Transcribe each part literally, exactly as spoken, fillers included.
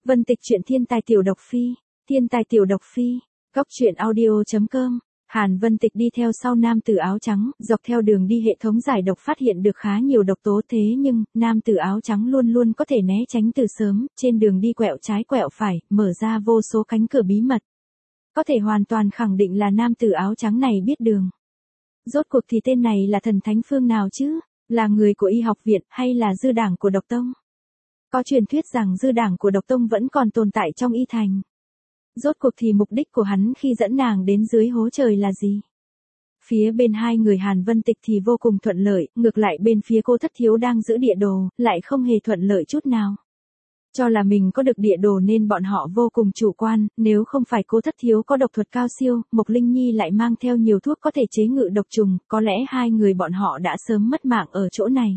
Vân Tịch truyện thiên tài tiểu độc phi, thiên tài tiểu độc phi, góc truyện audio chấm com. Hàn Vân Tịch đi theo sau nam tử áo trắng, dọc theo đường đi hệ thống giải độc phát hiện được khá nhiều độc tố, thế nhưng, nam tử áo trắng luôn luôn có thể né tránh từ sớm, trên đường đi quẹo trái quẹo phải, mở ra vô số cánh cửa bí mật. Có thể hoàn toàn khẳng định là nam tử áo trắng này biết đường. Rốt cuộc thì tên này là thần thánh phương nào chứ? Là người của y học viện hay là dư đảng của độc tông? Có truyền thuyết rằng dư đảng của độc tông vẫn còn tồn tại trong y thành. Rốt cuộc thì mục đích của hắn khi dẫn nàng đến dưới hố trời là gì? Phía bên hai người Hàn Vân Tịch thì vô cùng thuận lợi, ngược lại bên phía cô thất thiếu đang giữ địa đồ, lại không hề thuận lợi chút nào. Cho là mình có được địa đồ nên bọn họ vô cùng chủ quan, nếu không phải cô thất thiếu có độc thuật cao siêu, Mộc Linh Nhi lại mang theo nhiều thuốc có thể chế ngự độc trùng, có lẽ hai người bọn họ đã sớm mất mạng ở chỗ này.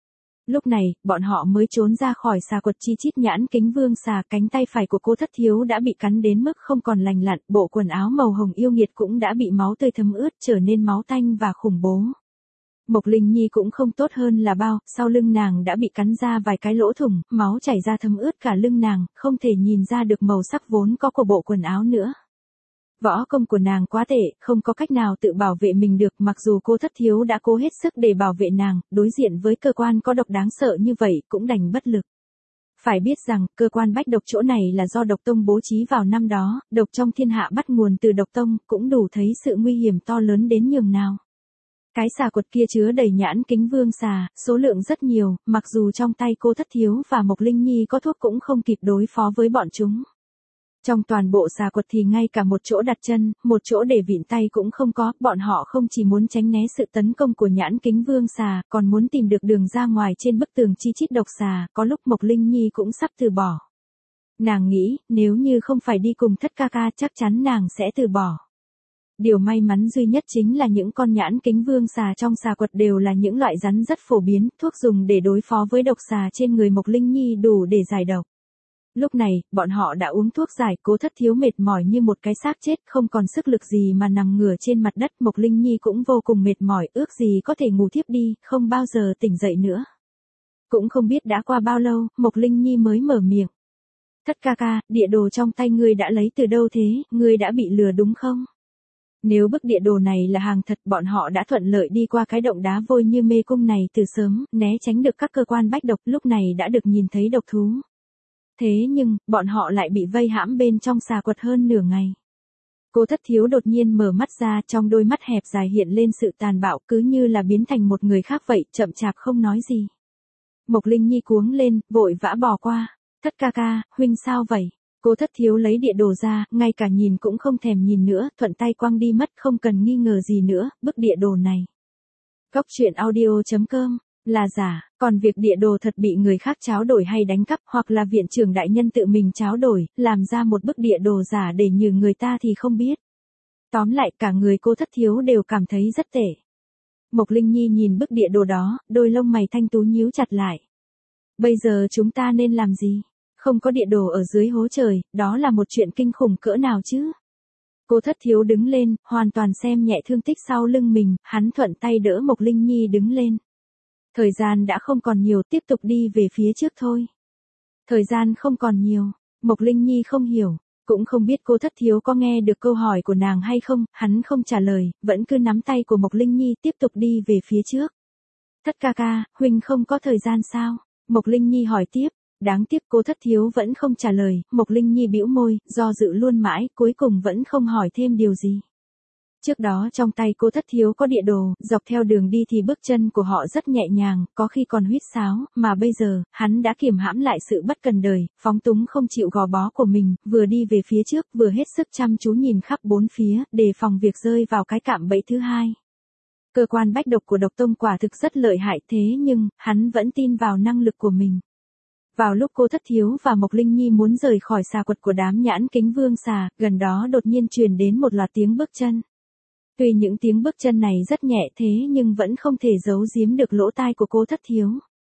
Lúc này, bọn họ mới trốn ra khỏi xà quật chi chít nhãn kính vương xà, cánh tay phải của cô thất thiếu đã bị cắn đến mức không còn lành lặn, bộ quần áo màu hồng yêu nghiệt cũng đã bị máu tươi thấm ướt trở nên máu tanh và khủng bố. Mộc Linh Nhi cũng không tốt hơn là bao, sau lưng nàng đã bị cắn ra vài cái lỗ thủng, máu chảy ra thấm ướt cả lưng nàng, không thể nhìn ra được màu sắc vốn có của bộ quần áo nữa. Võ công của nàng quá tệ, không có cách nào tự bảo vệ mình được, mặc dù cô thất thiếu đã cố hết sức để bảo vệ nàng, đối diện với cơ quan có độc đáng sợ như vậy cũng đành bất lực. Phải biết rằng, cơ quan bách độc chỗ này là do độc tông bố trí vào năm đó, độc trong thiên hạ bắt nguồn từ độc tông, cũng đủ thấy sự nguy hiểm to lớn đến nhường nào. Cái xà quật kia chứa đầy nhãn kính vương xà, số lượng rất nhiều, mặc dù trong tay cô thất thiếu và Mộc Linh Nhi có thuốc cũng không kịp đối phó với bọn chúng. Trong toàn bộ xà quật thì ngay cả một chỗ đặt chân, một chỗ để vịn tay cũng không có, bọn họ không chỉ muốn tránh né sự tấn công của nhãn kính vương xà, còn muốn tìm được đường ra ngoài trên bức tường chi chít độc xà, có lúc Mộc Linh Nhi cũng sắp từ bỏ. Nàng nghĩ, nếu như không phải đi cùng thất ca ca chắc chắn nàng sẽ từ bỏ. Điều may mắn duy nhất chính là những con nhãn kính vương xà trong xà quật đều là những loại rắn rất phổ biến, thuốc dùng để đối phó với độc xà trên người Mộc Linh Nhi đủ để giải độc. Lúc này, bọn họ đã uống thuốc giải, cố thất thiếu mệt mỏi như một cái xác chết, không còn sức lực gì mà nằm ngửa trên mặt đất, Mộc Linh Nhi cũng vô cùng mệt mỏi, ước gì có thể ngủ thiếp đi, không bao giờ tỉnh dậy nữa. Cũng không biết đã qua bao lâu, Mộc Linh Nhi mới mở miệng. Thất ca ca, địa đồ trong tay ngươi đã lấy từ đâu thế, ngươi đã bị lừa đúng không? Nếu bức địa đồ này là hàng thật, bọn họ đã thuận lợi đi qua cái động đá vôi như mê cung này từ sớm, né tránh được các cơ quan bách độc, lúc này đã được nhìn thấy độc thú. Thế nhưng, bọn họ lại bị vây hãm bên trong xà quật hơn nửa ngày. Cô thất thiếu đột nhiên mở mắt ra, trong đôi mắt hẹp dài hiện lên sự tàn bạo, cứ như là biến thành một người khác vậy, chậm chạp không nói gì. Mộc Linh Nhi cuống lên, vội vã bỏ qua. Thất ca ca, huynh sao vậy? Cô thất thiếu lấy địa đồ ra, ngay cả nhìn cũng không thèm nhìn nữa, thuận tay quăng đi mất, không cần nghi ngờ gì nữa, bức địa đồ này. Góc truyện audio chấm com, là giả, còn việc địa đồ thật bị người khác tráo đổi hay đánh cắp, hoặc là viện trưởng đại nhân tự mình tráo đổi, làm ra một bức địa đồ giả để nhử người ta thì không biết. Tóm lại cả người cô thất thiếu đều cảm thấy rất tệ. Mộc Linh Nhi nhìn bức địa đồ đó, đôi lông mày thanh tú nhíu chặt lại. Bây giờ chúng ta nên làm gì? Không có địa đồ ở dưới hố trời, đó là một chuyện kinh khủng cỡ nào chứ? Cô thất thiếu đứng lên, hoàn toàn xem nhẹ thương tích sau lưng mình, hắn thuận tay đỡ Mộc Linh Nhi đứng lên. Thời gian đã không còn nhiều, tiếp tục đi về phía trước thôi. Thời gian không còn nhiều, Mộc Linh Nhi không hiểu, cũng không biết cô thất thiếu có nghe được câu hỏi của nàng hay không, hắn không trả lời, vẫn cứ nắm tay của Mộc Linh Nhi tiếp tục đi về phía trước. Thất ca ca, huynh không có thời gian sao? Mộc Linh Nhi hỏi tiếp. Đáng tiếc cô thất thiếu vẫn không trả lời, Mộc Linh Nhi bĩu môi, do dự luôn mãi, cuối cùng vẫn không hỏi thêm điều gì. Trước đó trong tay cô thất thiếu có địa đồ, dọc theo đường đi thì bước chân của họ rất nhẹ nhàng, có khi còn huýt sáo, mà bây giờ, hắn đã kiềm hãm lại sự bất cần đời, phóng túng không chịu gò bó của mình, vừa đi về phía trước, vừa hết sức chăm chú nhìn khắp bốn phía, đề phòng việc rơi vào cái cạm bẫy thứ hai. Cơ quan bách độc của độc tông quả thực rất lợi hại, thế nhưng, hắn vẫn tin vào năng lực của mình. Vào lúc cô thất thiếu và Mộc Linh Nhi muốn rời khỏi xà quật của đám nhãn kính vương xà, gần đó đột nhiên truyền đến một loạt tiếng bước chân. Tuy những tiếng bước chân này rất nhẹ thế nhưng vẫn không thể giấu giếm được lỗ tai của cô thất thiếu.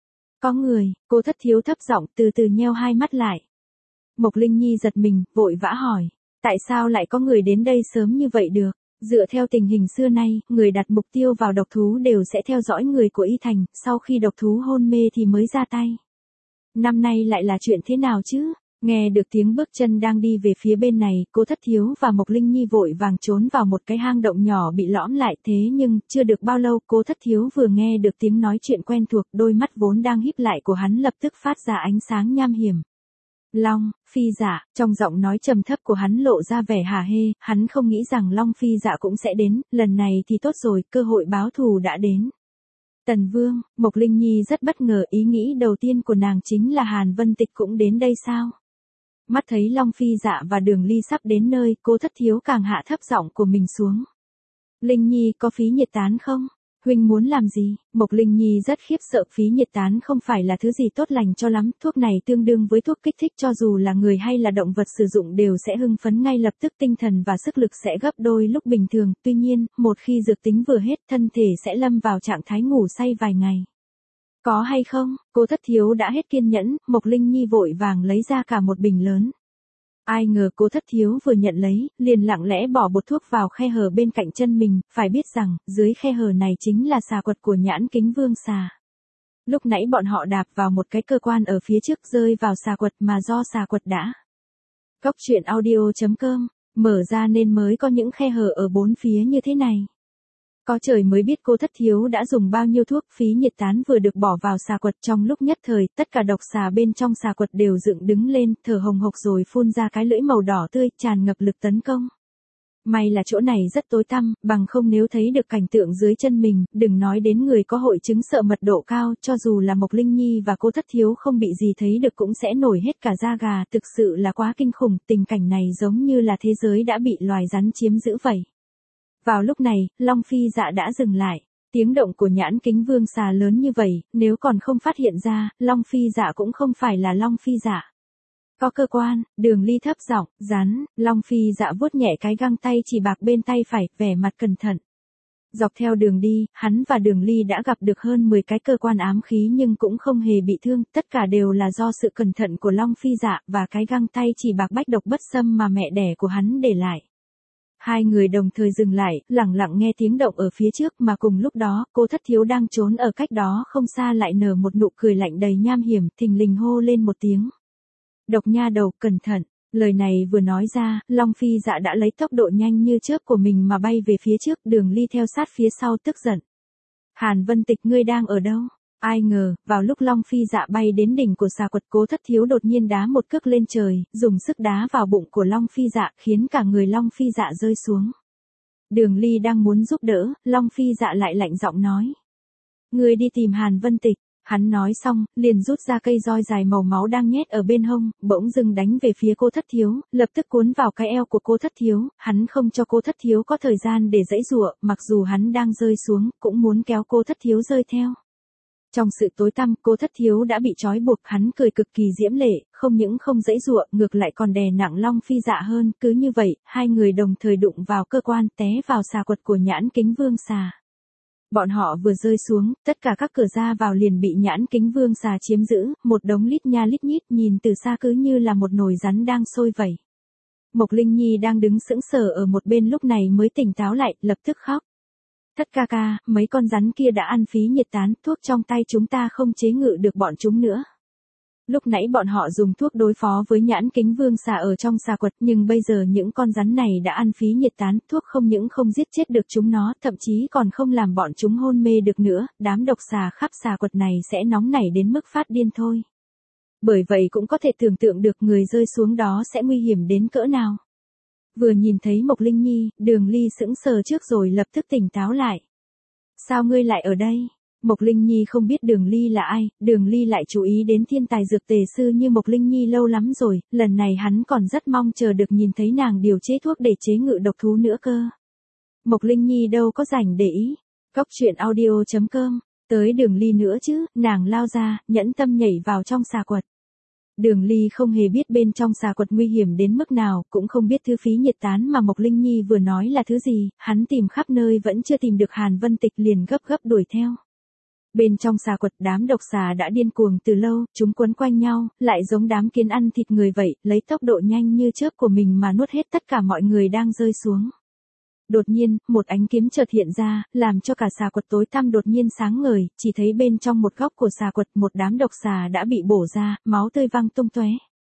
Có người, cô thất thiếu thấp giọng từ từ nheo hai mắt lại. Mộc Linh Nhi giật mình, vội vã hỏi, tại sao lại có người đến đây sớm như vậy được? Dựa theo tình hình xưa nay, người đặt mục tiêu vào độc thú đều sẽ theo dõi người của y thành, sau khi độc thú hôn mê thì mới ra tay. Năm nay lại là chuyện thế nào chứ? Nghe được tiếng bước chân đang đi về phía bên này, Cố Thất Thiếu và Mộc Linh Nhi vội vàng trốn vào một cái hang động nhỏ bị lõm lại, thế nhưng, chưa được bao lâu, Cố Thất Thiếu vừa nghe được tiếng nói chuyện quen thuộc, đôi mắt vốn đang híp lại của hắn lập tức phát ra ánh sáng nham hiểm. Long Phi Dạ, trong giọng nói trầm thấp của hắn lộ ra vẻ hả hê, hắn không nghĩ rằng Long Phi Dạ cũng sẽ đến, lần này thì tốt rồi, cơ hội báo thù đã đến. Tần Vương, Mộc Linh Nhi rất bất ngờ, ý nghĩ đầu tiên của nàng chính là Hàn Vân Tịch cũng đến đây sao? Mắt thấy Long Phi Dạ và Đường Ly sắp đến nơi, Cố Thất Thiếu càng hạ thấp giọng của mình xuống. Linh Nhi có phí nhiệt tán không? Huynh muốn làm gì? Mộc Linh Nhi rất khiếp sợ, phí nhiệt tán không phải là thứ gì tốt lành cho lắm, thuốc này tương đương với thuốc kích thích, cho dù là người hay là động vật sử dụng đều sẽ hưng phấn ngay lập tức, tinh thần và sức lực sẽ gấp đôi lúc bình thường, tuy nhiên, một khi dược tính vừa hết, thân thể sẽ lâm vào trạng thái ngủ say vài ngày. Có hay không? Cố Thất Thiếu đã hết kiên nhẫn, Mộc Linh Nhi vội vàng lấy ra cả một bình lớn. Ai ngờ Cố Thất Thiếu vừa nhận lấy, liền lặng lẽ bỏ bột thuốc vào khe hở bên cạnh chân mình, phải biết rằng, dưới khe hở này chính là xà quật của Nhãn Kính Vương xà. Lúc nãy bọn họ đạp vào một cái cơ quan ở phía trước, rơi vào xà quật mà do xà quật đã. Cốc truyện audio chấm com, mở ra nên mới có những khe hở ở bốn phía như thế này. Có trời mới biết Cố Thất Thiếu đã dùng bao nhiêu thuốc, phí nhiệt tán vừa được bỏ vào xà quật, trong lúc nhất thời, tất cả độc xà bên trong xà quật đều dựng đứng lên, thở hồng hộc rồi phun ra cái lưỡi màu đỏ tươi, tràn ngập lực tấn công. May là chỗ này rất tối tăm, bằng không nếu thấy được cảnh tượng dưới chân mình, đừng nói đến người có hội chứng sợ mật độ cao, cho dù là Mộc Linh Nhi và Cố Thất Thiếu không bị gì thấy được cũng sẽ nổi hết cả da gà, thực sự là quá kinh khủng, tình cảnh này giống như là thế giới đã bị loài rắn chiếm giữ vậy. Vào lúc này, Long Phi Dạ đã dừng lại. Tiếng động của Nhãn Kính Vương xà lớn như vậy, nếu còn không phát hiện ra, Long Phi Dạ cũng không phải là Long Phi Dạ. Có cơ quan, Đường Ly thấp giọng, rắn, Long Phi Dạ vuốt nhẹ cái găng tay chỉ bạc bên tay phải, vẻ mặt cẩn thận. Dọc theo đường đi, hắn và Đường Ly đã gặp được hơn mười cái cơ quan ám khí nhưng cũng không hề bị thương, tất cả đều là do sự cẩn thận của Long Phi Dạ và cái găng tay chỉ bạc bách độc bất xâm mà mẹ đẻ của hắn để lại. Hai người đồng thời dừng lại, lặng lặng nghe tiếng động ở phía trước, mà cùng lúc đó, Cố Thất Thiếu đang trốn ở cách đó không xa lại nở một nụ cười lạnh đầy nham hiểm, thình lình hô lên một tiếng. Độc nha đầu, cẩn thận. Lời này vừa nói ra, Long Phi Dạ đã lấy tốc độ nhanh như chớp của mình mà bay về phía trước, Đường Ly theo sát phía sau tức giận. Hàn Vân Tịch, ngươi đang ở đâu? Ai ngờ, vào lúc Long Phi Dạ bay đến đỉnh của xà quật, Cố Thất Thiếu đột nhiên đá một cước lên trời, dùng sức đá vào bụng của Long Phi Dạ, khiến cả người Long Phi Dạ rơi xuống. Đường Ly đang muốn giúp đỡ, Long Phi Dạ lại lạnh giọng nói. Ngươi đi tìm Hàn Vân Tịch. Hắn nói xong, liền rút ra cây roi dài màu máu đang nhét ở bên hông, bỗng dưng đánh về phía Cố Thất Thiếu, lập tức cuốn vào cái eo của Cố Thất Thiếu, hắn không cho Cố Thất Thiếu có thời gian để giãy giụa, mặc dù hắn đang rơi xuống, cũng muốn kéo Cố Thất Thiếu rơi theo. Trong sự tối tăm, Cố Thất Thiếu đã bị trói buộc, hắn cười cực kỳ diễm lệ, không những không giãy giụa, ngược lại còn đè nặng Long Phi Dạ hơn, cứ như vậy, hai người đồng thời đụng vào cơ quan, té vào xà quật của Nhãn Kính Vương xà. Bọn họ vừa rơi xuống, tất cả các cửa ra vào liền bị Nhãn Kính Vương xà chiếm giữ, một đống lít nha lít nhít, nhìn từ xa cứ như là một nồi rắn đang sôi vẩy. Mộc Linh Nhi đang đứng sững sờ ở một bên lúc này mới tỉnh táo lại, lập tức khóc. Thất ca ca, mấy con rắn kia đã ăn phí nhiệt tán, thuốc trong tay chúng ta không chế ngự được bọn chúng nữa. Lúc nãy bọn họ dùng thuốc đối phó với Nhãn Kính Vương xà ở trong xà quật, nhưng bây giờ những con rắn này đã ăn phí nhiệt tán, thuốc không những không giết chết được chúng nó, thậm chí còn không làm bọn chúng hôn mê được nữa, đám độc xà khắp xà quật này sẽ nóng nảy đến mức phát điên thôi. Bởi vậy cũng có thể tưởng tượng được người rơi xuống đó sẽ nguy hiểm đến cỡ nào. Vừa nhìn thấy Mộc Linh Nhi, Đường Ly sững sờ trước rồi lập tức tỉnh táo lại. Sao ngươi lại ở đây? Mộc Linh Nhi không biết Đường Ly là ai, Đường Ly lại chú ý đến thiên tài dược tề sư như Mộc Linh Nhi lâu lắm rồi, lần này hắn còn rất mong chờ được nhìn thấy nàng điều chế thuốc để chế ngự độc thú nữa cơ. Mộc Linh Nhi đâu có rảnh để ý. Cốc truyện audio chấm com, tới Đường Ly nữa chứ, nàng lao ra, nhẫn tâm nhảy vào trong xà quật. Đường Ly không hề biết bên trong xà quật nguy hiểm đến mức nào, cũng không biết thứ phí nhiệt tán mà Mộc Linh Nhi vừa nói là thứ gì, hắn tìm khắp nơi vẫn chưa tìm được Hàn Vân Tịch liền gấp gấp đuổi theo. Bên trong xà quật đám độc xà đã điên cuồng từ lâu, chúng quấn quanh nhau, lại giống đám kiến ăn thịt người vậy, lấy tốc độ nhanh như chớp của mình mà nuốt hết tất cả mọi người đang rơi xuống. Đột nhiên, một ánh kiếm chợt hiện ra, làm cho cả xà quật tối tăm đột nhiên sáng ngời, chỉ thấy bên trong một góc của xà quật một đám độc xà đã bị bổ ra, máu tươi văng tung tóe.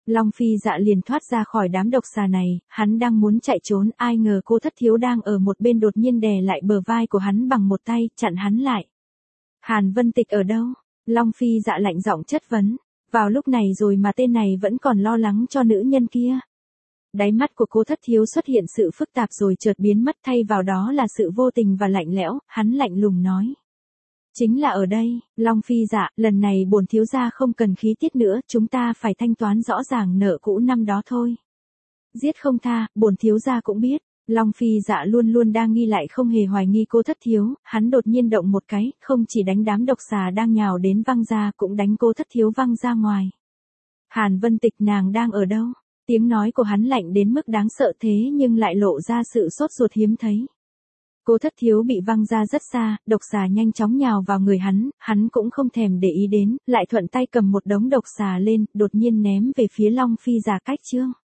Long Phi Dạ liền thoát ra khỏi đám độc xà này, hắn đang muốn chạy trốn, ai ngờ cô Thất Thiếu đang ở một bên đột nhiên đè lại bờ vai của hắn bằng một tay, chặn hắn lại. Hàn Vân Tịch ở đâu? Long Phi Dạ lạnh giọng chất vấn. Vào lúc này rồi mà tên này vẫn còn lo lắng cho nữ nhân kia. Đáy mắt của cô Thất Thiếu xuất hiện sự phức tạp rồi chợt biến mất, thay vào đó là sự vô tình và lạnh lẽo, hắn lạnh lùng nói. Chính là ở đây, Long Phi Dạ, lần này bổn thiếu gia không cần khí tiết nữa, chúng ta phải thanh toán rõ ràng nợ cũ năm đó thôi. Giết không tha, bổn thiếu gia cũng biết. Long Phi Dạ luôn luôn đang nghi lại không hề hoài nghi cô Thất Thiếu, hắn đột nhiên động một cái, không chỉ đánh đám độc xà đang nhào đến văng ra, cũng đánh cô Thất Thiếu văng ra ngoài. Hàn Vân Tịch, nàng đang ở đâu? Tiếng nói của hắn lạnh đến mức đáng sợ thế nhưng lại lộ ra sự sốt ruột hiếm thấy. Cô Thất Thiếu bị văng ra rất xa, độc xà nhanh chóng nhào vào người hắn, hắn cũng không thèm để ý đến, lại thuận tay cầm một đống độc xà lên, đột nhiên ném về phía Long Phi Dạ cách chương.